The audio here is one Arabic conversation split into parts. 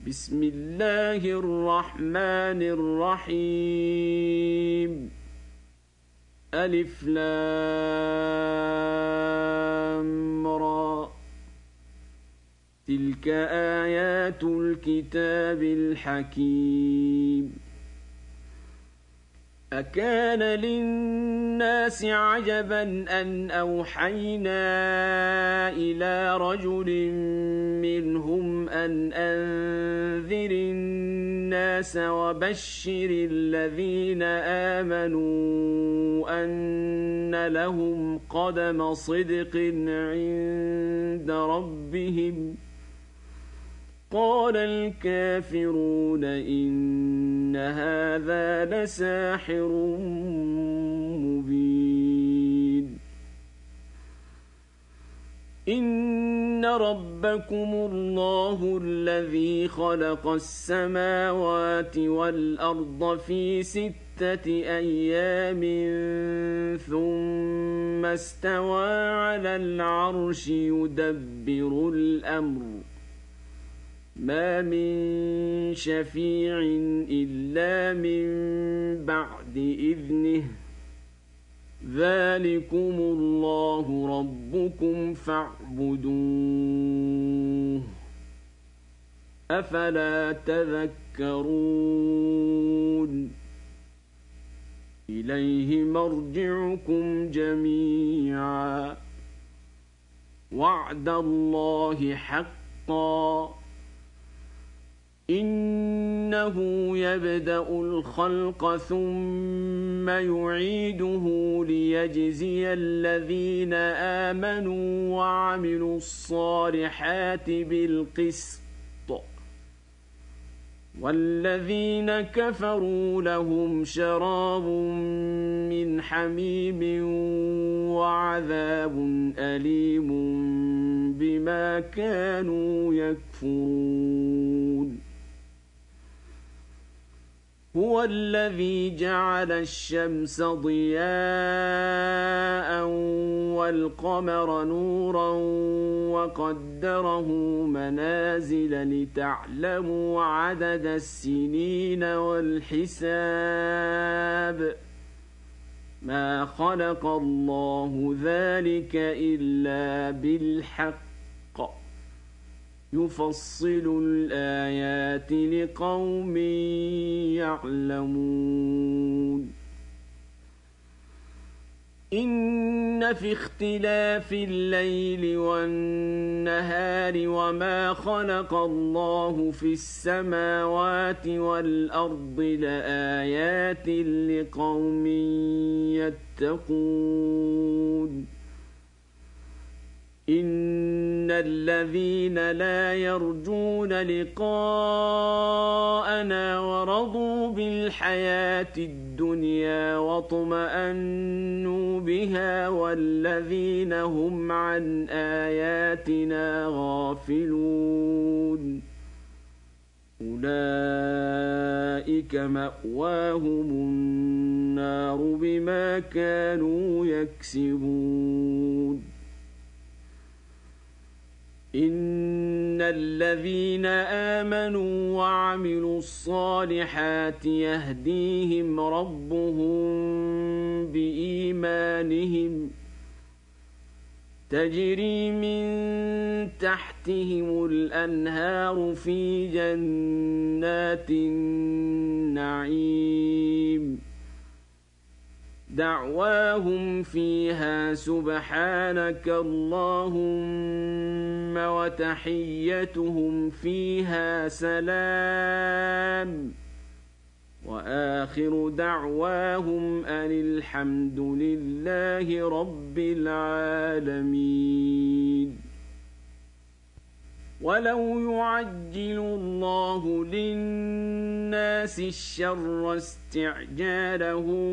بسم الله الرحمن الرحيم ألف لام را تلك آيات الكتاب الحكيم أكان للناس عجبا أن أوحينا إلى رجل منهم أن أنذر الناس وبشر الذين آمنوا أن لهم قدم صدق عند ربهم قال الكافرون إن هذا لساحر مبين إن ربكم الله الذي خلق السماوات والأرض في 6 أيام ثم استوى على العرش يدبر الأمر ما من شفيع إلا من بعد إذنه ذلكم الله ربكم فاعبدوه أفلا تذكرون إليه مرجعكم جميعا وعد الله حقا إنه يبدأ الخلق ثم يعيده ليجزي الذين آمنوا وعملوا الصالحات بالقسط والذين كفروا لهم شراب من حميم وعذاب أليم بما كانوا يكفرون هو الذي جعل الشمس ضياء والقمر نورا وقدره منازل لتعلموا عدد السنين والحساب ما خلق الله ذلك إلا بالحق يفصل الآيات لقوم يعلمون إن في اختلاف الليل والنهار وما خلق الله في السماوات والأرض لآيات لقوم يتقون إن الذين لا يرجون لقاءنا ورضوا بالحياة الدنيا واطمأنوا بها والذين هم عن آياتنا غافلون أولئك مأواهم النار بما كانوا يكسبون إن الذين آمنوا وعملوا الصالحات يهديهم ربهم بإيمانهم تجري من تحتهم الأنهار في جنات النعيم دعواهم فيها سبحانك اللهم وتحيتهم فيها سلام وآخر دعواهم أن الحمد لله رب العالمين ولو يعجل الله للناس الشر استعجالهم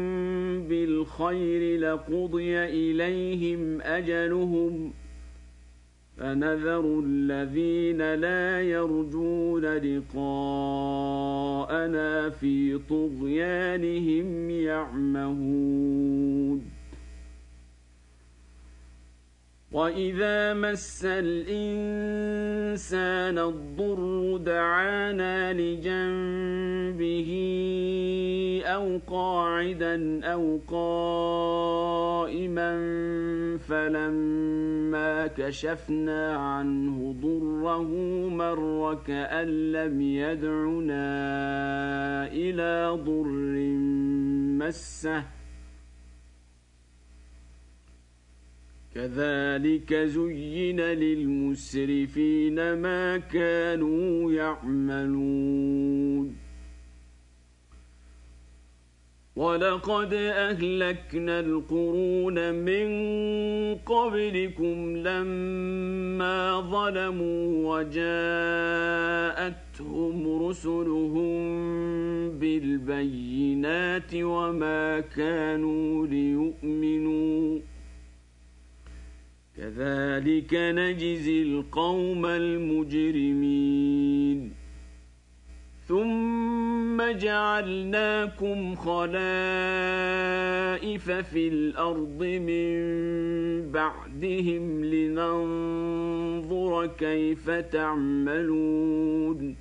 بالخير لقضي إليهم أجلهم فنذر الذين لا يرجون لقاءنا في طغيانهم يعمهون وإذا مس الإنسان الضر دعانا لجنبه أو قاعدا أو قائما فلما كشفنا عنه ضره مر كأن لم يدعنا إلى ضر مسه كذلك زين للمسرفين ما كانوا يعملون ولقد أهلكنا القرون من قبلكم لما ظلموا وجاءتهم رسلهم بالبينات وما كانوا ليؤمنوا كذلك نجزي القوم المجرمين ثم جعلناكم خلائف في الأرض من بعدهم لننظر كيف تعملون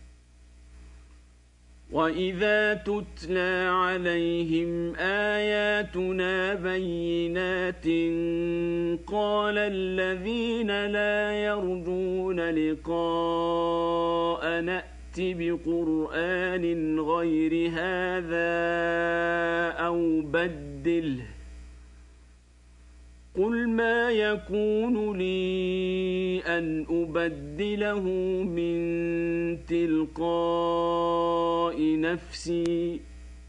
وإذا تتلى عليهم آياتنا بينات قال الذين لا يرجون لقاء نأت بقرآن غير هذا أو بدله قل ما يكون لي أن أبدله من تلقاء نفسي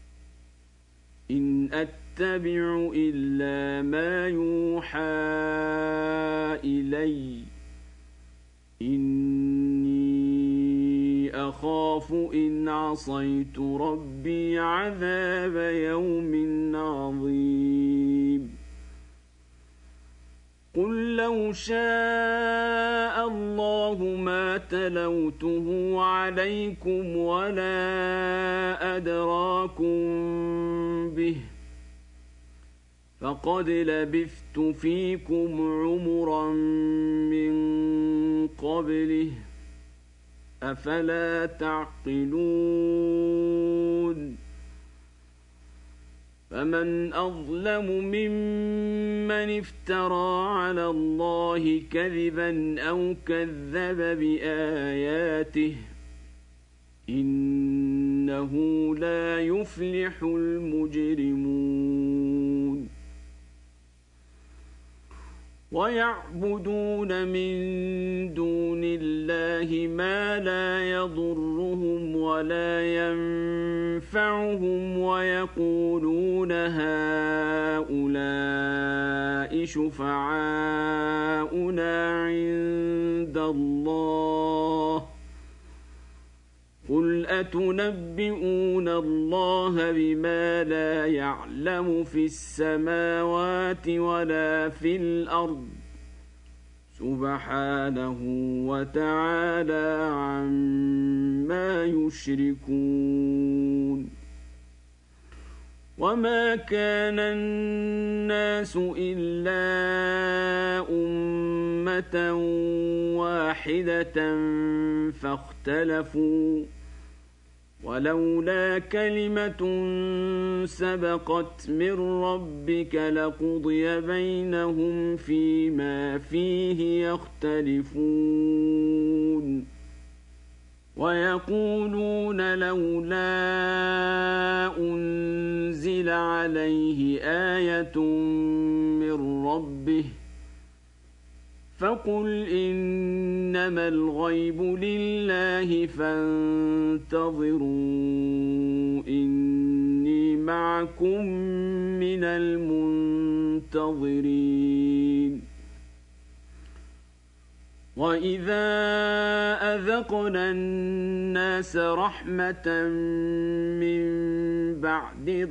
إن أتبع إلا ما يوحى إلي إني أخاف إن عصيت ربي عذاب يوم عظيم قل لو شاء الله ما تلوته عليكم ولا أدراكم به فقد لبثت فيكم عمرا من قبله أفلا تعقلون فمن أظلم ممن افترى على الله كذبا أو كذب بآياته إنه لا يفلح المجرمون ويعبدون من دون الله ما لا يضرهم ولا ينفعهم ويقولون هؤلاء شفعاؤنا عند الله قل أتنبئون الله بما لا يعلم في السماوات ولا في الأرض سبحانه وتعالى عما يشركون وما كان الناس إلا أمة واحدة فاختلفوا ولولا كلمة سبقت من ربك لقضي بينهم فيما فيه يختلفون ويقولون لولا أنزل عليه آية من ربه فقل إنما الغيب لله فانتظروا إني معكم من المنتظرين وإذا أذقنا الناس رحمة من بعد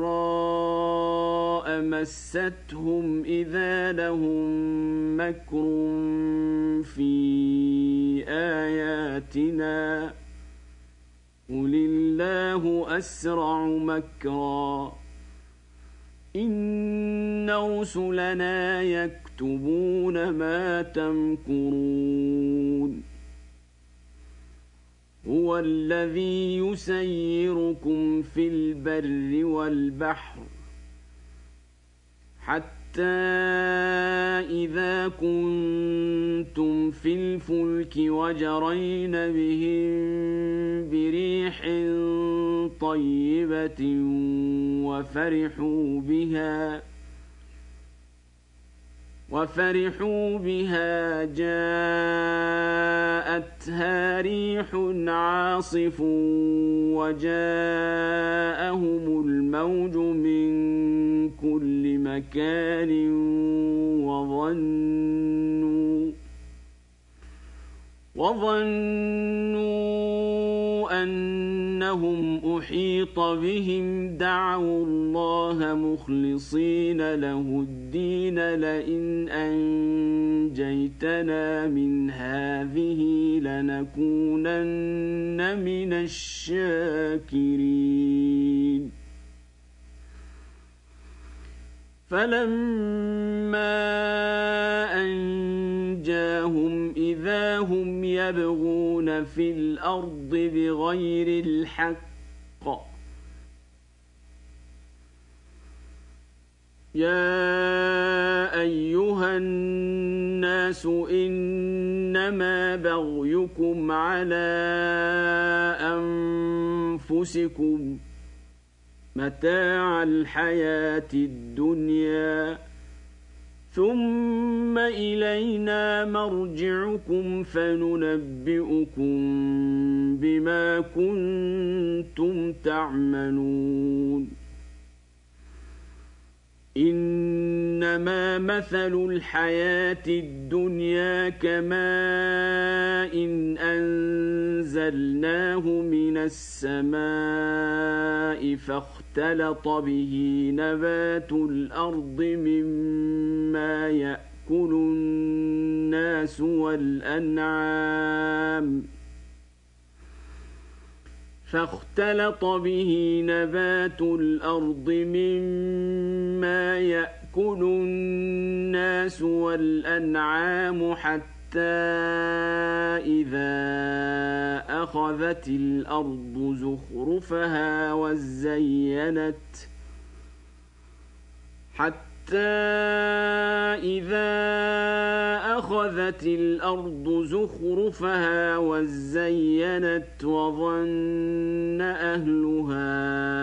ضراء مستهم إذا لهم مكر في آياتنا قل الله أسرع مكرا إن رسلنا يكتبون ما تمكرون هو الذي يسيركم في البر والبحر حتى إذا كنتم في الفلك وجرين بهم بريح طيبة وفرحوا بها جاءتها ريح عاصف وجاءهم الموج من كل مكان وظنوا أنهم أحيط بهم دعوا الله مخلصين له الدين لئن أنجيتنا من هذه لنكونن من الشاكرين فلما أنجاهم إذا هم يبغون في الأرض بغير الحق يا أيها الناس إنما بغيكم على أنفسكم متاع الحياة الدنيا ثم إلينا مرجعكم فننبئكم بما كنتم تعملون إنما مثل الحياة الدنيا كماء إن أنزلناه من السماء فاختلط به نبات الأرض مما يأكل الناس والأنعام حتى إذا أخذت الأرض زخرفها وزينت وظن أهلها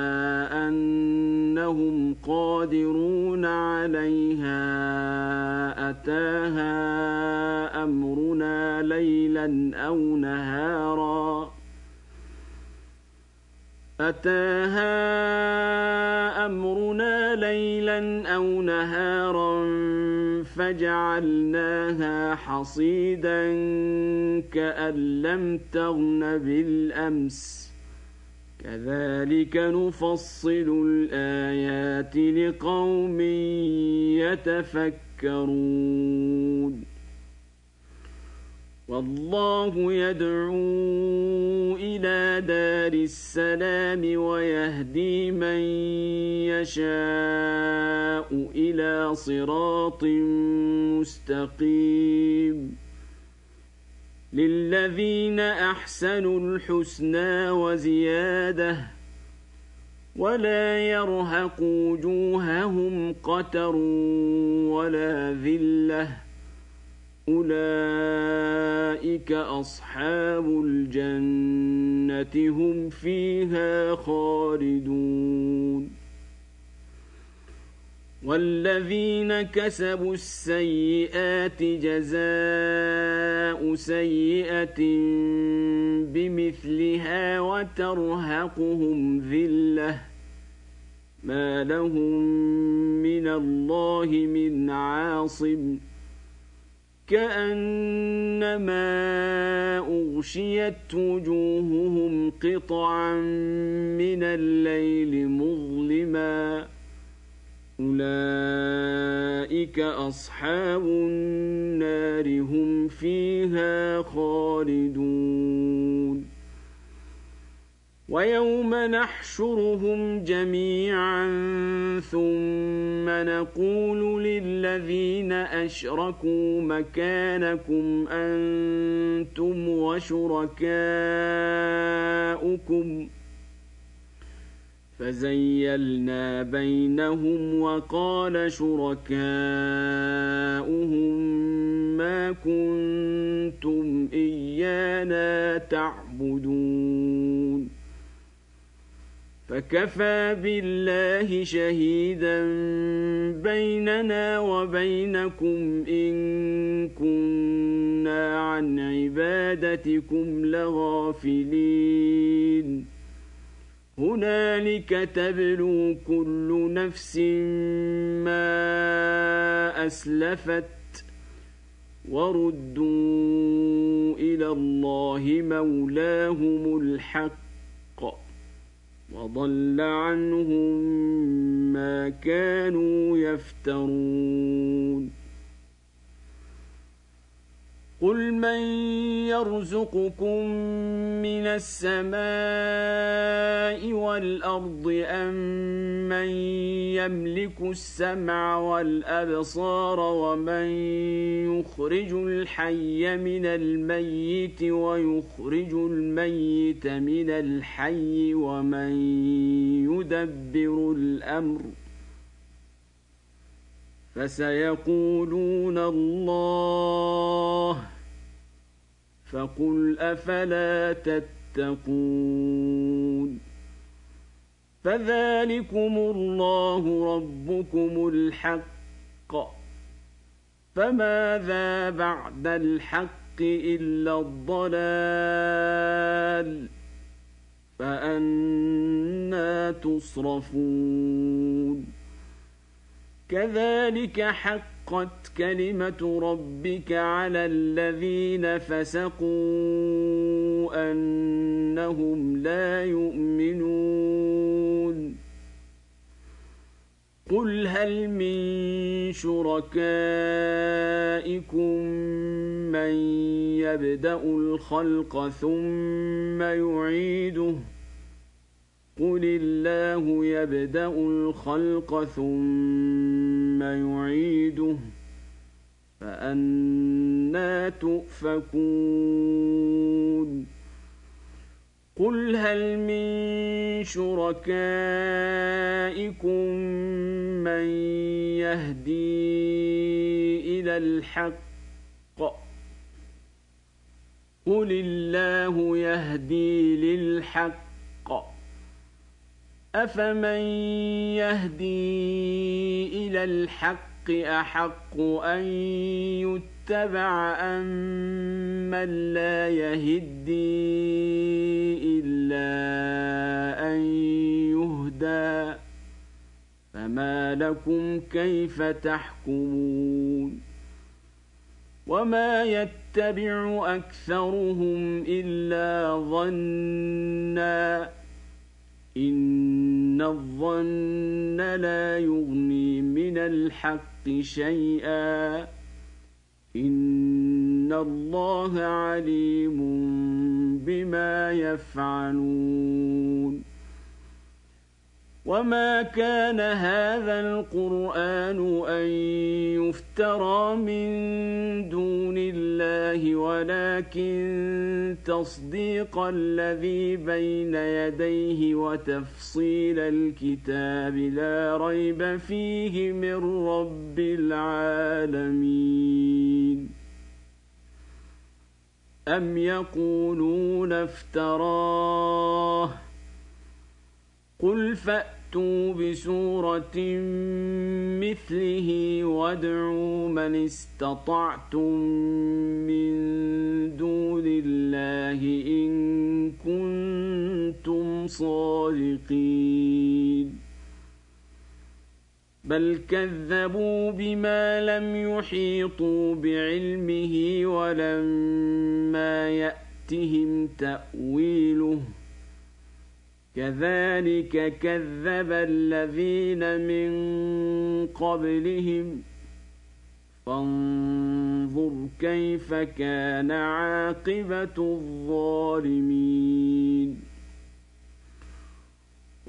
أنهم قادرون عليها أتاها أمرنا ليلا أو نهارا فجعلناها حصيدا كأن لم تغن بالأمس كذلك نفصل الآيات لقوم يتفكرون والله يدعو إلى دار السلام ويهدي من يشاء إلى صراط مستقيم للذين أحسنوا الحسنى وزيادة ولا يرهق وجوههم قتر ولا ذلة أولئك أصحاب الجنة هم فيها خالدون والذين كسبوا السيئات جزاء سيئة بمثلها وترهقهم ذلة ما لهم من الله من عاصم كأنما أغشيت وجوههم قطعا من الليل مظلما أولئك أصحاب النار هم فيها خالدون ويوم نحشرهم جميعا ثم نقول للذين أشركوا مكانكم أنتم وشركاؤكم فزيلنا بينهم وقال شركاؤهم ما كنتم إيانا تعبدون فكفى بالله شهيدا بيننا وبينكم إن كنا عن عبادتكم لغافلين هنالك تبلو كل نفس ما أسلفت وردوا إلى الله مولاهم الحق وضل عنهم ما كانوا يفترون قل من يرزقكم من السماء والأرض أم من يملك السمع والأبصار ومن يخرج الحي من الميت ويخرج الميت من الحي ومن يدبر الأمر فسيقولون الله فقل أفلا تتقون فذلكم الله ربكم الحق فماذا بعد الحق إلا الضلال فأنى تصرفون كذلك حقت كلمة ربك على الذين فسقوا أنهم لا يؤمنون قل هل من شركائكم من يبدأ الخلق ثم يعيده قل الله يبدأ الخلق ثم يعيده فأنى تؤفكون قل هل من شركائكم من يهدي إلى الحق قل الله يهدي للحق أفمن يهدي إلى الحق أحق أن يتبع أم من لا يهدي إلا أن يهدى فما لكم كيف تحكمون وما يتبع أكثرهم إلا ظنّا إن الظن لا يغني من الحق شيئا إن الله عليم بما يفعلون وما كان هذا القرآن أن يفترى من دون الله ولكن تصديق الذي بين يديه وتفصيل الكتاب لا ريب فيه من رب العالمين أم يقولون افتراه قل فأتوا بسورة مثله وادعوا من استطعتم من دون الله إن كنتم صادقين بل كذبوا بما لم يحيطوا بعلمه ولما يأتهم تأويله كذلك كذب الذين من قبلهم فانظر كيف كان عاقبة الظالمين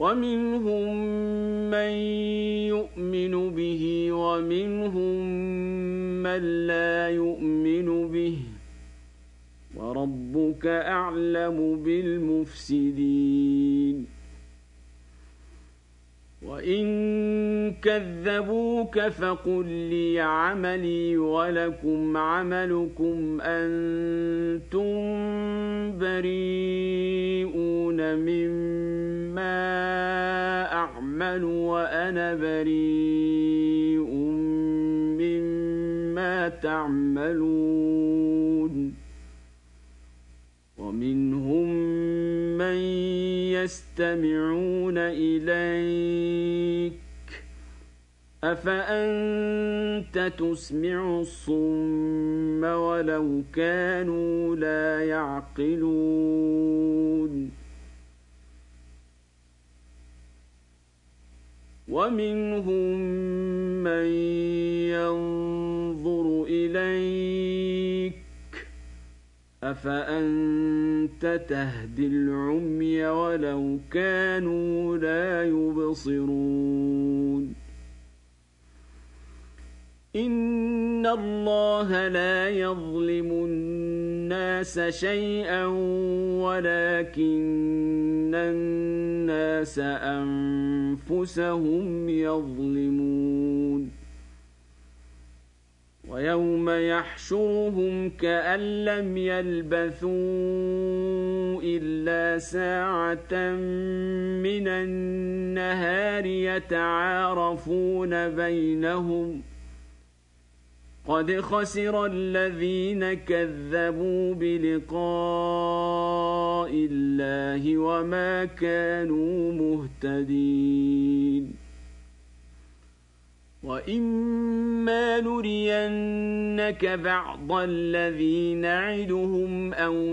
ومنهم من يؤمن به ومنهم من لا يؤمن به وربك أعلم بالمفسدين وإن كذبوك فقل لي عملي ولكم عملكم أنتم بريئون مما أعمل وأنا بريء مما تعملون ومنهم من يستمعون إليك أفأنت تسمع الصم ولو كانوا لا يعقلون ومنهم من ينظر إليك أفأنت تهدي العمي ولو كانوا لا يبصرون إن الله لا يظلم الناس شيئا ولكن الناس أنفسهم يظلمون ويوم يحشرهم كأن لم يلبثوا إلا ساعة من النهار يتعارفون بينهم قد خسر الذين كذبوا بلقاء الله وما كانوا مهتدين وإما نرينك بعض الذي نعدهم أو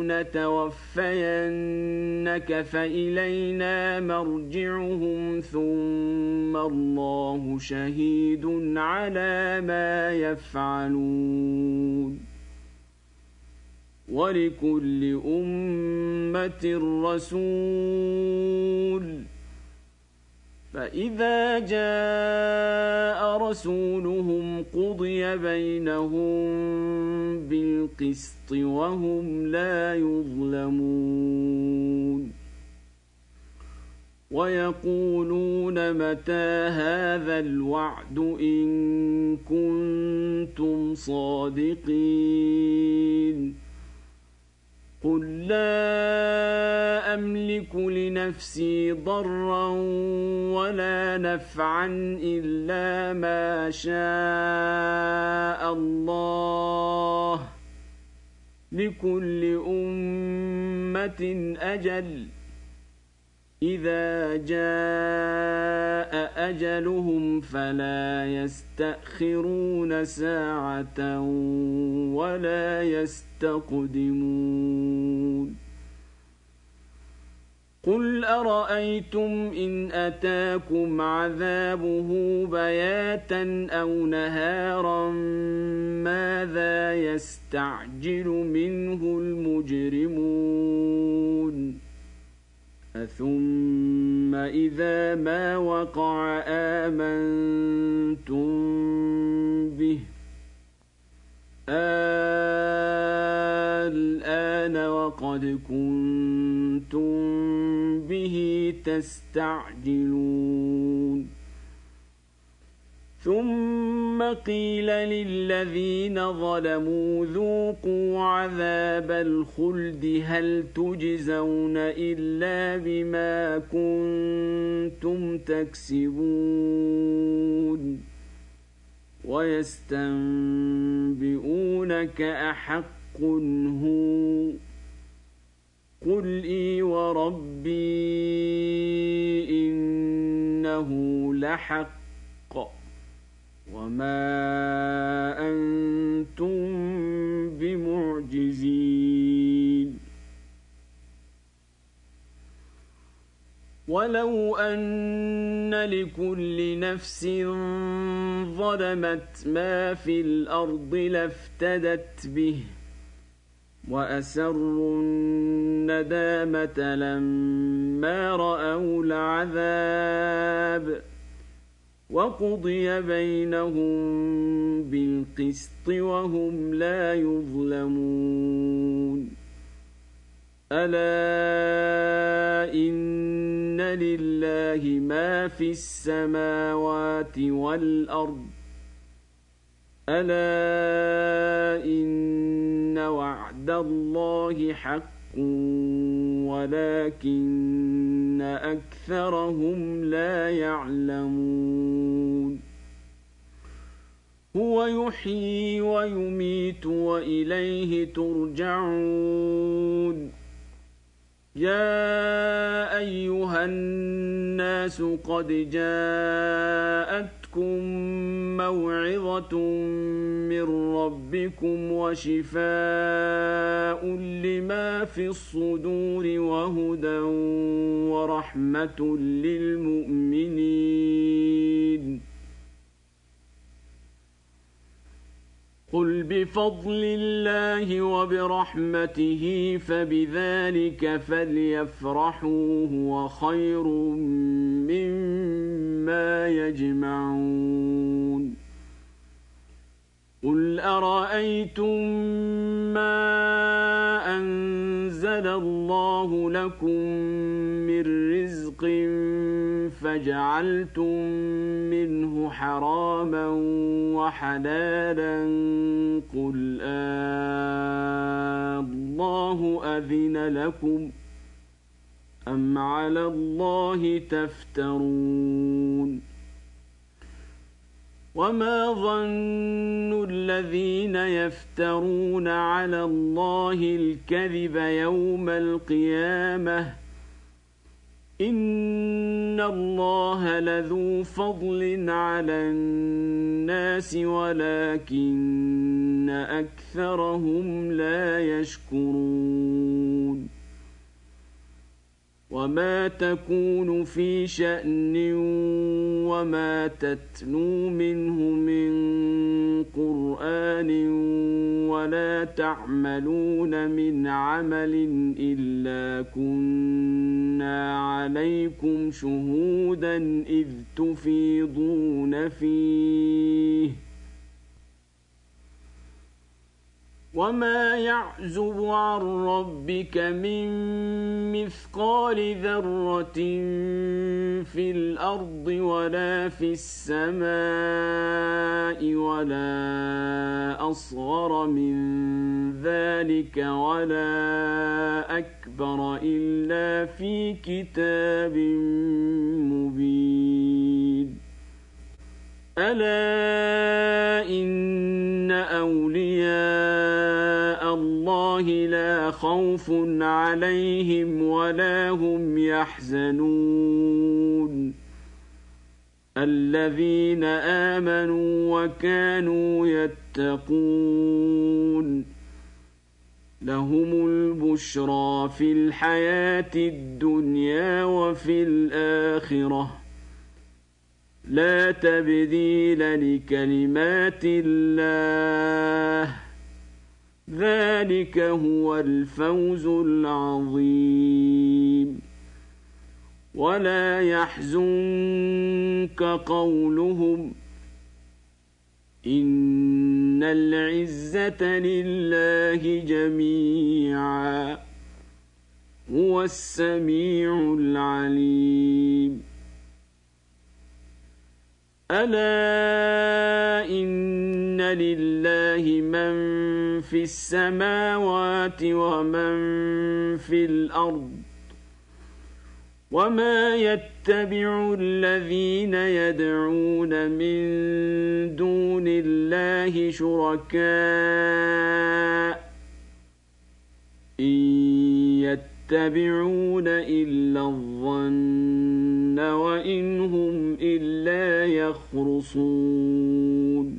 نتوفينك فإلينا مرجعهم ثم الله شهيد على ما يفعلون ولكل أمة رسول فإذا جاء رسولهم قضي بينهم بالقسط وهم لا يظلمون ويقولون متى هذا الوعد إن كنتم صادقين قل لا أملك لنفسي ضرا ولا نفعا إلا ما شاء الله لكل أمة أجل إذا جاء أجلهم فلا يستأخرون ساعة ولا يستقدمون قل أرأيتم إن أتاكم عذابه بياتا أو نهارا ماذا يستعجل منه المجرمون ثم إذا ما وقع آمنتم به الآن وقد كنتم به تستعجلون ثم قيل للذين ظلموا ذوقوا عذاب الخلد هل تجزون إلا بما كنتم تكسبون ويستنبئونك أحق هو قل إي وربي إنه لحق وما أنتم بمعجزين ولو أن لكل نفس ظلمت ما في الأرض لافتدت به وأسروا الندامة لما رأوا العذاب وقضي بينهم بالقسط وهم لا يظلمون ألا إن لله ما في السماوات والأرض ألا إن وعد الله حق ولكن أكثرهم لا يعلمون هو يحيي ويميت وإليه ترجعون يا أيها الناس قد جاءتكم موعظة من ربكم وشفاء لما في الصدور وهدى ورحمة للمؤمنين قل بفضل الله وبرحمته فبذلك فليفرحوا هو خير مما يجمعون قل أرأيتم ما أنزل الله لكم من رزق فجعلتم منه حراما وحلالا قل الله أذن لكم أم على الله تفترون وما ظن الذين يفترون على الله الكذب يوم القيامة إن الله لذو فضل على الناس ولكن أكثرهم لا يشكرون وما تكون في شأن وما تتلو منه من قرآن ولا تعملون من عمل إلا كنا عليكم شهودا إذ تفيضون فيه وما يعزب عن ربك من مثقال ذرة في الأرض ولا في السماء ولا أصغر من ذلك ولا أكبر إلا في كتاب مبين ألا إن أولياء الله لا خوف عليهم ولا هم يحزنون الذين آمنوا وكانوا يتقون لهم البشرى في الحياة الدنيا وفي الآخرة لا تبديل لكلمات الله ذلك هو الفوز العظيم ولا يحزنك قولهم إن العزة لله جميعا هو السميع العليم ألا إن لله من في السماوات ومن في الأرض وما يتبع الذين يدعون من دون الله شركاء إن يتبعون إلا الظن وإن هم إلا يخرصون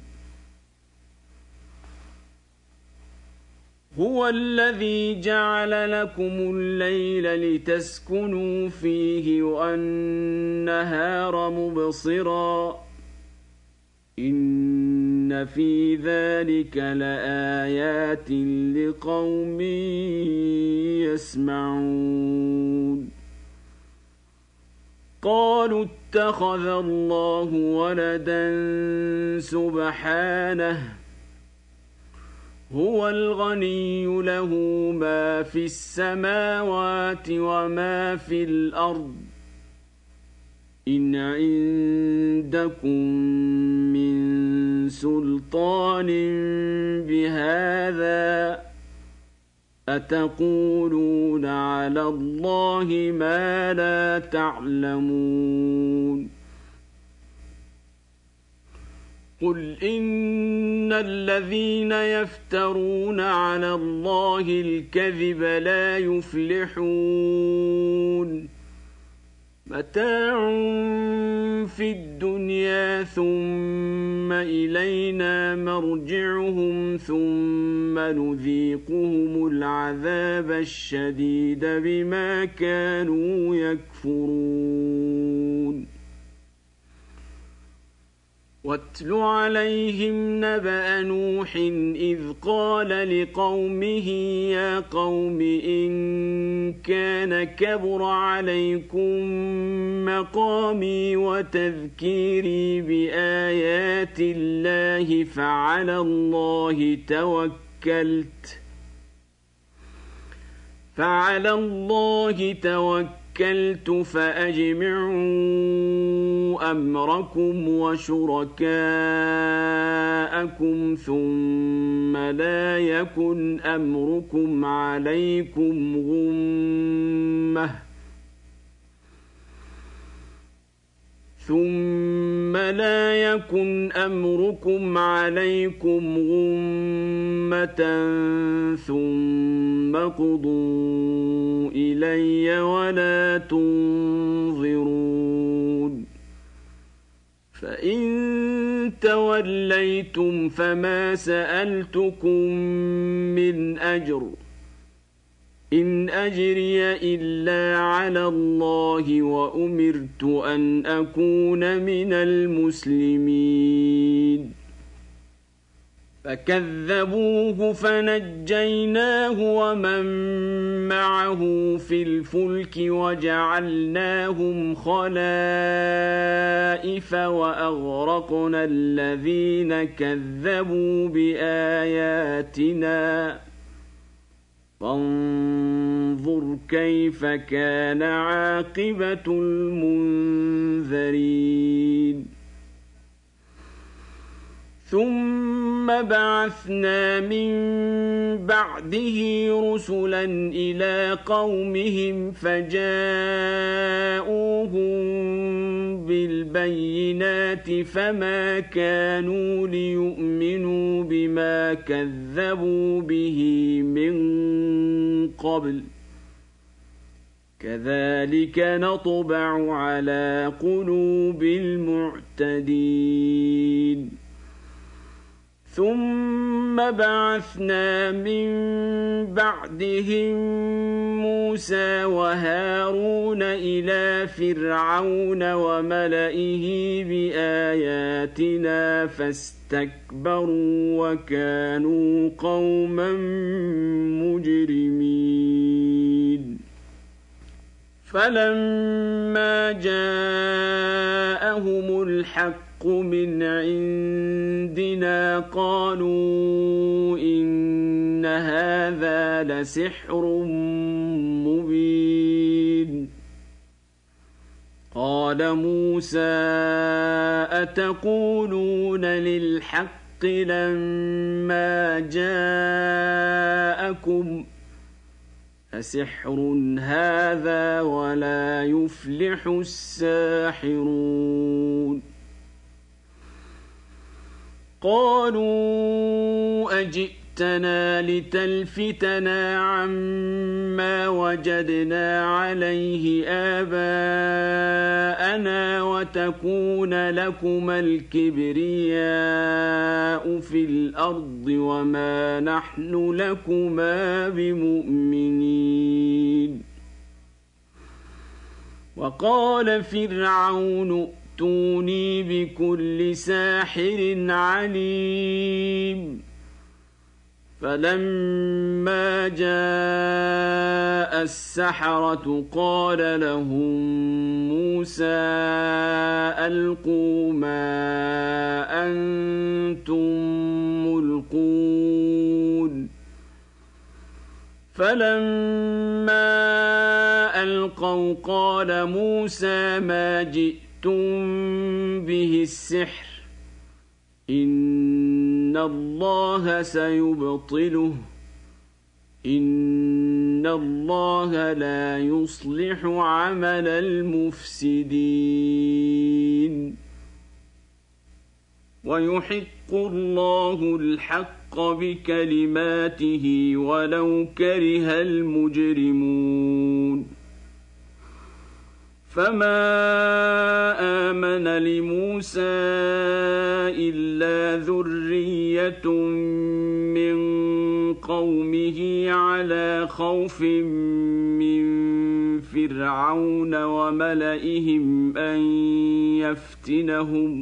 هو الذي جعل لكم الليل لتسكنوا فيه والنهار مبصرا إن في ذلك لآيات لقوم يسمعون قالوا اتخذ الله ولدا سبحانه هو الغني له ما في السماوات وما في الأرض إن عندكم من سلطان بهذا أتقولون على الله ما لا تعلمون قل إن الذين يفترون على الله الكذب لا يفلحون متاع في الدنيا ثم إلينا مرجعهم ثم نذيقهم العذاب الشديد بما كانوا يكفرون واتل عليهم نبأ نوح إذ قال لقومه يا قوم إن كان كبر عليكم مقامي وتذكيري بآيات الله فعلى الله توكلت فأجمعوا أمركم وشركاءكم ثم لا يكن أمركم عليكم غمة ثم قضوا إلي ولا تنظرون فإن توليتم فما سألتكم من أجر إن أجري إلا على الله وأمرت أن أكون من المسلمين فكذبوه فنجيناه ومن معه في الفلك وجعلناهم خلائف وأغرقنا الذين كذبوا بآياتنا فانظر كيف كان عاقبة المنذرين ثم بعثنا من بعده رسلا إلى قومهم فجاءوهم بالبينات فما كانوا ليؤمنوا بما كذبوا به من قبل كذلك نطبع على قلوب المعتدين ثم بعثنا من بعدهم موسى وهارون إلى فرعون وملئه بآياتنا فاستكبروا وكانوا قوما مجرمين فلما جاءهم الحق من عندنا قالوا إن هذا لسحر مبين قال موسى أتقولون للحق لما جاءكم أسحر هذا ولا يفلح الساحرون قالوا أجئتنا لتلفتنا عما وجدنا عليه آباءنا وتكون لكما الكبرياء في الأرض وما نحن لكما بمؤمنين وقال فرعون ائتوني بكل ساحر عليم فلما جاء السحرة قال لهم موسى ألقوا ما أنتم ملقون فلما ألقوا قال موسى ما جئتم به السحر إن الله سيبطله إن الله لا يصلح عمل المفسدين ويحق الله الحق بكلماته ولو كره المجرمون فما آمن لموسى إلا ذرية من قومه على خوف من فرعون وملئهم أن يفتنهم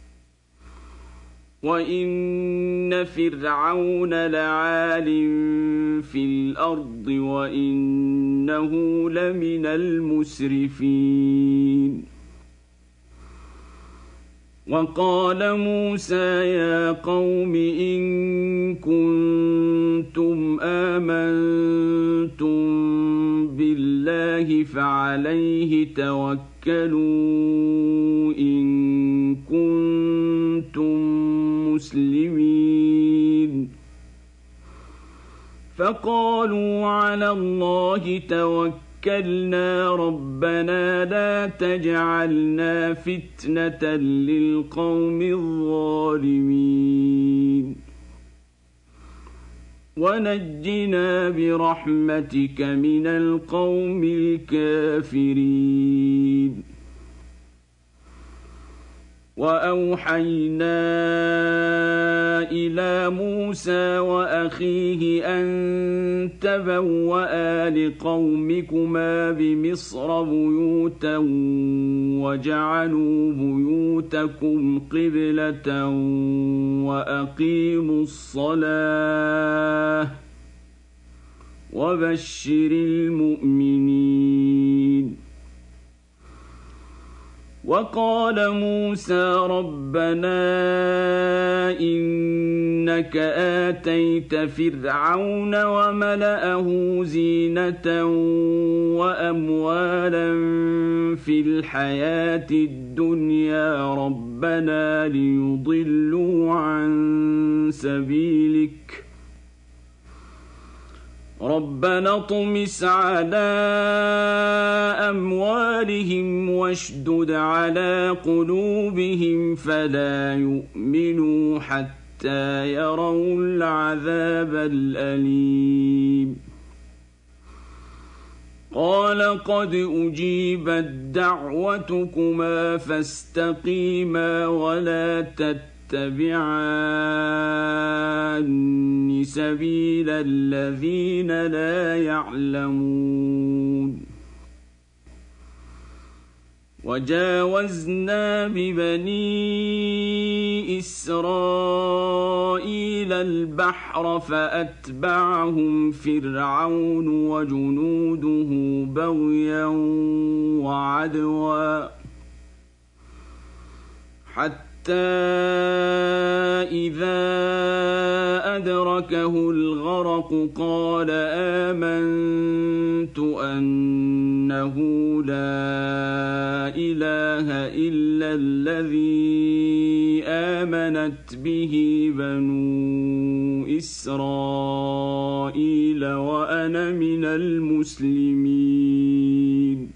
وإن فرعون لعال في الأرض وإنه لمن المسرفين وقال موسى يا قوم إن كنتم آمنتم بالله فعليه توكلوا إن كنتم مسلمين فقالوا على الله توكلنا ربنا لا تجعلنا فتنة للقوم الظالمين ونجنا برحمتك من القوم الكافرين وأوحينا إلى موسى وأخيه أن تبوأ لقومكما بمصر بيوتا وجعلوا بيوتكم قبلة وأقيموا الصلاة وبشر المؤمنين وقال موسى ربنا إنك آتيت فرعون وملأه زينة وأموالا في الحياة الدنيا ربنا ليضلوا عن سبيلك ربنا اطمس على أموالهم واشدد على قلوبهم فلا يؤمنوا حتى يروا العذاب الأليم قال قد أجيبت دعوتكما فاستقيما ولا تتبعان سبيل الذين لا يعلمون وجاوزنا ببني إسرائيل البحر فأتبعهم فرعون وجنوده بغيا وعدوا حتى إذا أدركه الغرق قال آمنت أنه لا إله إلا الذي آمنت به بنو إسرائيل وأنا من المسلمين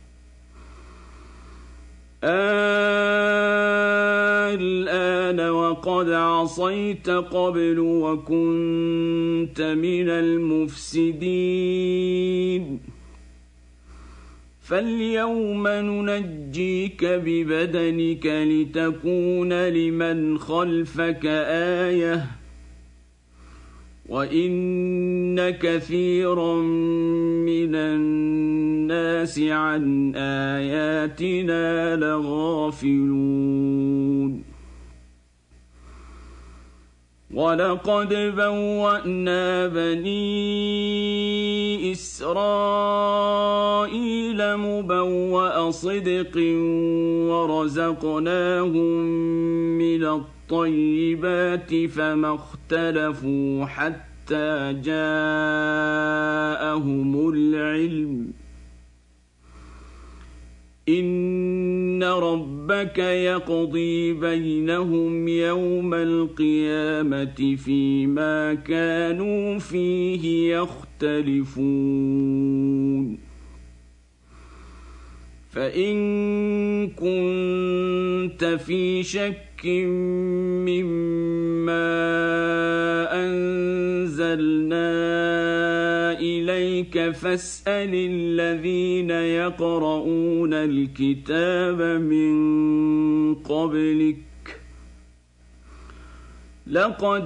الآن وقد عصيت قبل وكنت من المفسدين فاليوم ننجيك ببدنك لتكون لمن خلفك آية وإن كثيرا من الناس عن آياتنا لغافلون ولقد بوأنا بني إسرائيل مبوأ صدق ورزقناهم من الطيبات فما اختلفوا حتى جاءهم العلم إن ربك يقضي بينهم يوم القيامة فيما كانوا فيه يختلفون فإن كنت في شك مما أنزلنا إليك فاسأل الذين يقرؤون الكتاب من قبلك لقد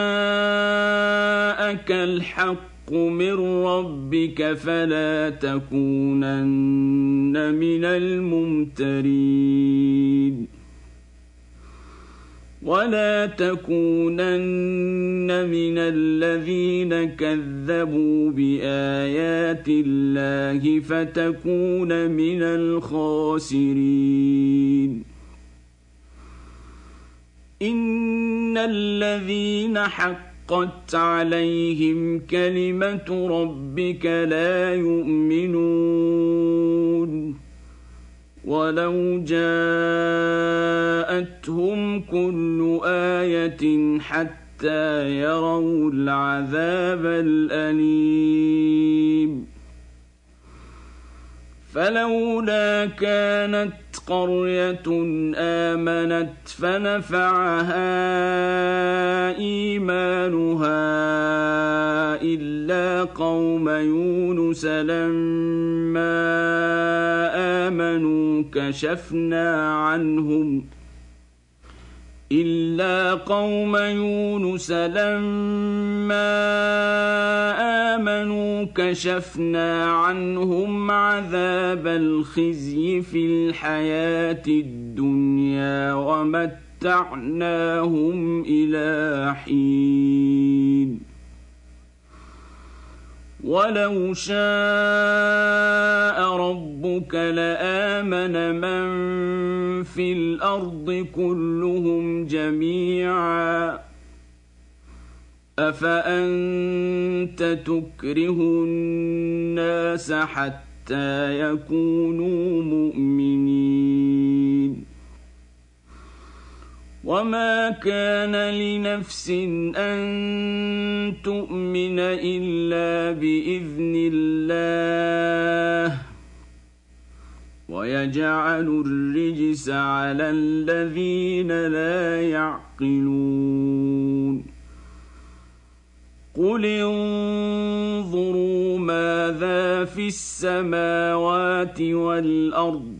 جاءك الحق من ربك فلا تكونن من الممترين ولا تكونن من الذين كذبوا بآيات الله فتكون من الخاسرين إن الذين حقت عليهم كلمة ربك لا يؤمنون ولو جاءتهم كل آية حتى يروا العذاب الأليم فلولا كانت قرية آمنت فنفعها إيمانها إلا قوم يونس لما آمنوا كشفنا عنهم عذاب الخزي في الحياة الدنيا ومتعناهم إلى حين ولو شاء ربك لآمن من في الأرض كلهم جميعا أفأنت تكره الناس حتى يكونوا مؤمنين وما كان لنفس أن تؤمن إلا بإذن الله ويجعل الرجس على الذين لا يعقلون قل انظروا ماذا في السماوات والأرض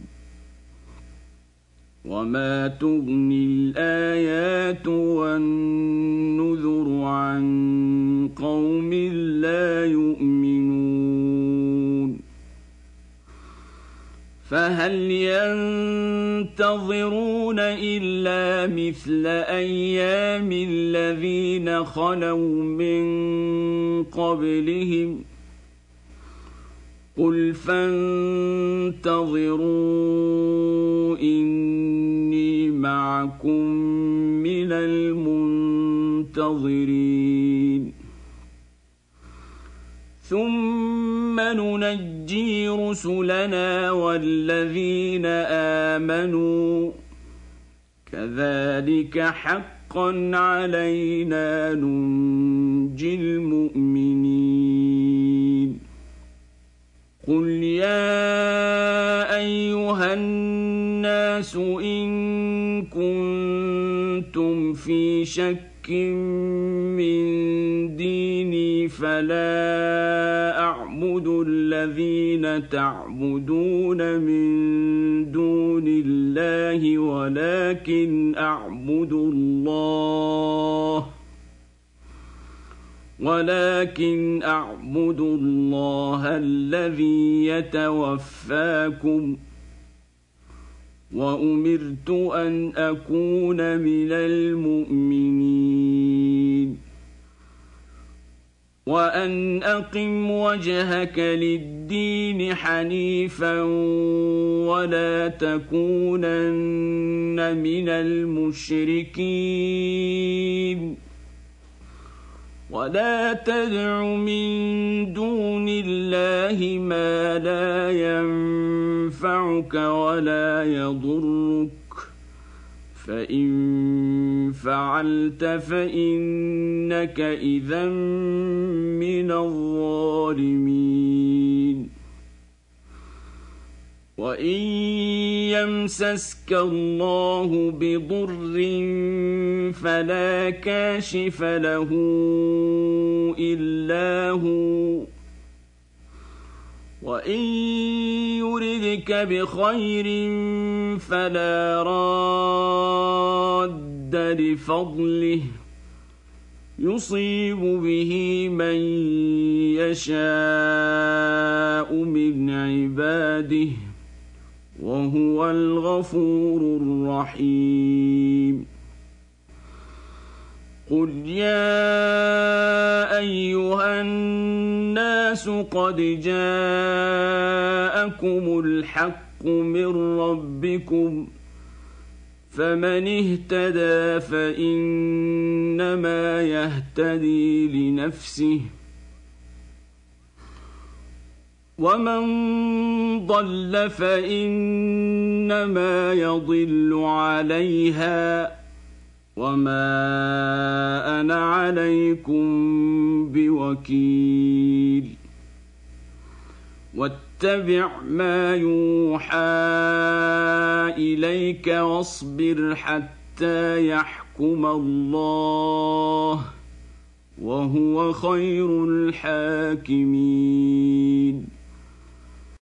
وما تغني الآيات والنذر عن قوم لا يؤمنون فهل ينتظرون إلا مثل أيام الذين خلوا من قبلهم قل فانتظروا إني معكم من المنتظرين ثم ننجي رسلنا والذين آمنوا كذلك حقا علينا ننجي المؤمنين قل يا أيها الناس إن كنتم في شك من ديني فلا أعبد الذين تعبدون من دون الله ولكن أعبد الله الذي يتوفاكم وأمرت أن أكون من المؤمنين وأن أقم وجهك للدين حنيفا ولا تكونن من المشركين ولا تدع من دون الله ما لا ينفعك ولا يضرك فإن فعلت فإنك إذا من الظالمين وإن يمسسك الله بضر فلا كاشف له إلا هو وإن يردك بخير فلا راد لفضله يصيب به من يشاء من عباده وهو الغفور الرحيم قل يا أيها الناس قد جاءكم الحق من ربكم فمن اهتدى فإنما يهتدي لنفسه ومن ضل فإنما يضل عليها وما أنا عليكم بوكيل واتبع ما يوحى إليك واصبر حتى يحكم الله وهو خير الحاكمين